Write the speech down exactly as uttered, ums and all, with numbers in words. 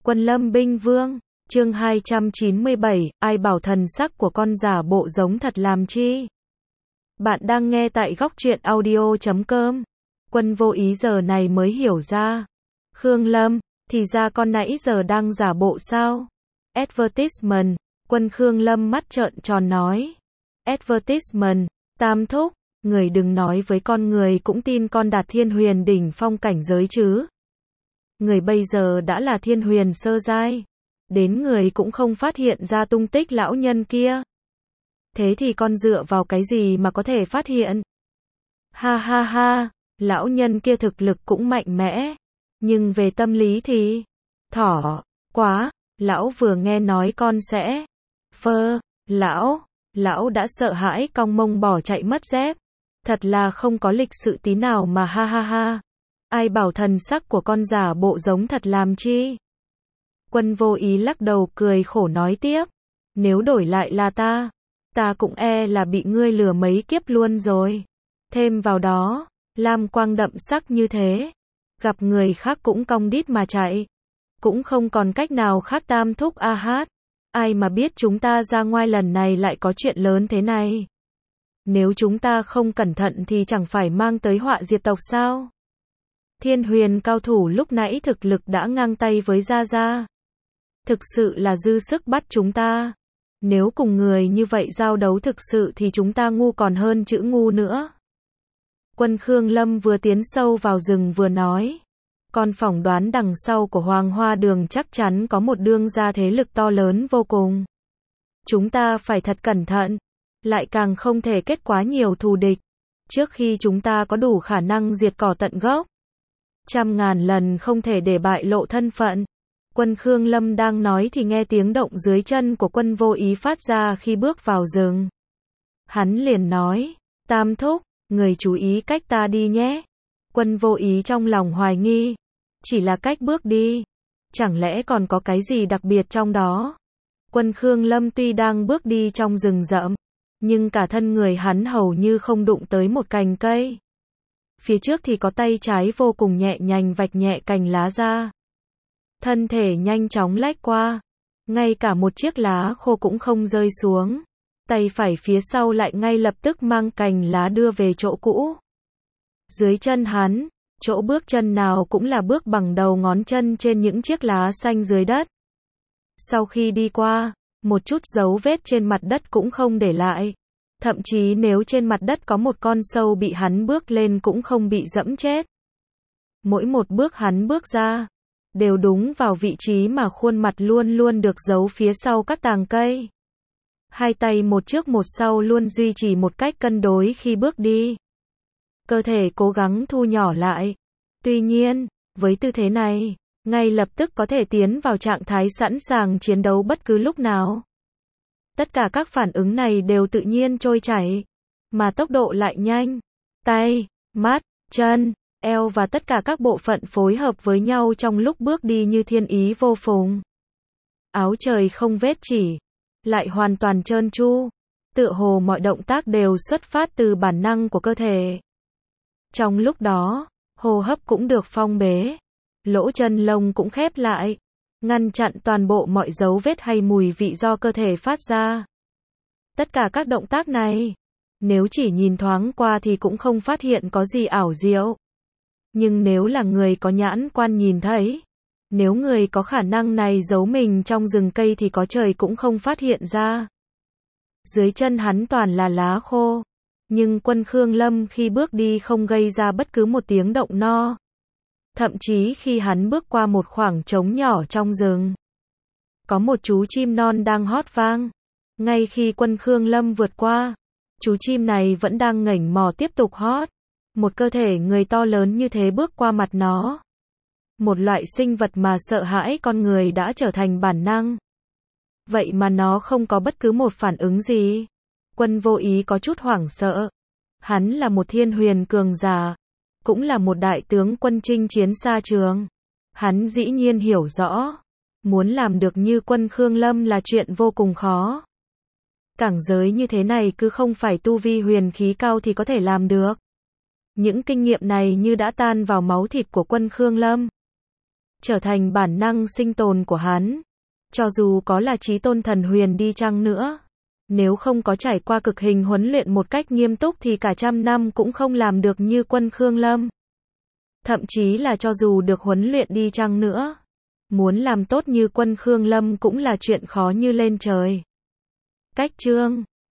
Quân Lâm Binh Vương, chương hai trăm chín mươi bảy, ai bảo thần sắc của con giả bộ giống thật làm chi? Bạn đang nghe tại góc truyện audio chấm com. Quân Vô Ý giờ này mới hiểu ra. Khương Lâm, thì ra con nãy giờ đang giả bộ sao? Advertisement, Quân Khương Lâm mắt trợn tròn nói. Advertisement, Tam thúc, người đừng nói với con người cũng tin con đạt thiên huyền đỉnh phong cảnh giới chứ. Người bây giờ đã là thiên huyền sơ giai. Đến người cũng không phát hiện ra tung tích lão nhân kia. Thế thì con dựa vào cái gì mà có thể phát hiện? Ha ha ha, lão nhân kia thực lực cũng mạnh mẽ. Nhưng về tâm lý thì... Thỏ, quá, lão vừa nghe nói con sẽ... Phơ, lão, lão đã sợ hãi cong mông bỏ chạy mất dép. Thật là không có lịch sự tí nào mà ha ha ha. Ai bảo thần sắc của con giả bộ giống thật làm chi? Quân Vô Ý lắc đầu cười khổ nói tiếp. Nếu đổi lại là ta, ta cũng e là bị ngươi lừa mấy kiếp luôn rồi. Thêm vào đó, lam quang đậm sắc như thế, gặp người khác cũng cong đít mà chạy. Cũng không còn cách nào khác Tam thúc a hát. Ai mà biết chúng ta ra ngoài lần này lại có chuyện lớn thế này. Nếu chúng ta không cẩn thận thì chẳng phải mang tới họa diệt tộc sao? Thiên huyền cao thủ lúc nãy thực lực đã ngang tay với Gia Gia. Thực sự là dư sức bắt chúng ta. Nếu cùng người như vậy giao đấu thực sự thì chúng ta ngu còn hơn chữ ngu nữa. Quân Khương Lâm vừa tiến sâu vào rừng vừa nói. Con phỏng đoán đằng sau của Hoàng Hoa Đường chắc chắn có một đương gia thế lực to lớn vô cùng. Chúng ta phải thật cẩn thận. Lại càng không thể kết quá nhiều thù địch. Trước khi chúng ta có đủ khả năng diệt cỏ tận gốc. Trăm ngàn lần không thể để bại lộ thân phận. Quân Khương Lâm đang nói thì nghe tiếng động dưới chân của Quân Vô Ý phát ra khi bước vào rừng. Hắn liền nói, Tam thúc, người chú ý cách ta đi nhé. Quân Vô Ý trong lòng hoài nghi, chỉ là cách bước đi, chẳng lẽ còn có cái gì đặc biệt trong đó? Quân Khương Lâm tuy đang bước đi trong rừng rậm, nhưng cả thân người hắn hầu như không đụng tới một cành cây. Phía trước thì có tay trái vô cùng nhẹ nhàng vạch nhẹ cành lá ra. Thân thể nhanh chóng lách qua. Ngay cả một chiếc lá khô cũng không rơi xuống. Tay phải phía sau lại ngay lập tức mang cành lá đưa về chỗ cũ. Dưới chân hắn, chỗ bước chân nào cũng là bước bằng đầu ngón chân trên những chiếc lá xanh dưới đất. Sau khi đi qua, một chút dấu vết trên mặt đất cũng không để lại. Thậm chí nếu trên mặt đất có một con sâu bị hắn bước lên cũng không bị dẫm chết. Mỗi một bước hắn bước ra, đều đúng vào vị trí mà khuôn mặt luôn luôn được giấu phía sau các tàng cây. Hai tay một trước một sau luôn duy trì một cách cân đối khi bước đi. Cơ thể cố gắng thu nhỏ lại. Tuy nhiên, với tư thế này, ngay lập tức có thể tiến vào trạng thái sẵn sàng chiến đấu bất cứ lúc nào. Tất cả các phản ứng này đều tự nhiên trôi chảy, mà tốc độ lại nhanh. Tay, mắt, chân, eo và tất cả các bộ phận phối hợp với nhau trong lúc bước đi như thiên ý vô phùng. Áo trời không vết chỉ, lại hoàn toàn trơn tru, tựa hồ mọi động tác đều xuất phát từ bản năng của cơ thể. Trong lúc đó, hô hấp cũng được phong bế, lỗ chân lông cũng khép lại, ngăn chặn toàn bộ mọi dấu vết hay mùi vị do cơ thể phát ra. Tất cả các động tác này, nếu chỉ nhìn thoáng qua thì cũng không phát hiện có gì ảo diệu. Nhưng nếu là người có nhãn quan nhìn thấy, nếu người có khả năng này giấu mình trong rừng cây thì có trời cũng không phát hiện ra. Dưới chân hắn toàn là lá khô, nhưng Quân Khương Lâm khi bước đi không gây ra bất cứ một tiếng động no. Thậm chí khi hắn bước qua một khoảng trống nhỏ trong rừng, có một chú chim non đang hót vang. Ngay khi Quân Khương Lâm vượt qua, chú chim này vẫn đang ngẩng mỏ tiếp tục hót. Một cơ thể người to lớn như thế bước qua mặt nó. Một loại sinh vật mà sợ hãi con người đã trở thành bản năng. Vậy mà nó không có bất cứ một phản ứng gì. Quân Vô Ý có chút hoảng sợ. Hắn là một thiên huyền cường giả, cũng là một đại tướng quân chinh chiến xa trường. Hắn dĩ nhiên hiểu rõ, muốn làm được như Quân Khương Lâm là chuyện vô cùng khó. Cảnh giới như thế này cứ không phải tu vi huyền khí cao thì có thể làm được. Những kinh nghiệm này như đã tan vào máu thịt của Quân Khương Lâm. trở thành bản năng sinh tồn của hắn. Cho dù có là Chí Tôn Thần Huyền đi chăng nữa, nếu không có trải qua cực hình huấn luyện một cách nghiêm túc thì cả trăm năm cũng không làm được như Quân Khương Lâm. Thậm chí là cho dù được huấn luyện đi chăng nữa, muốn làm tốt như Quân Khương Lâm cũng là chuyện khó như lên trời. Cách chương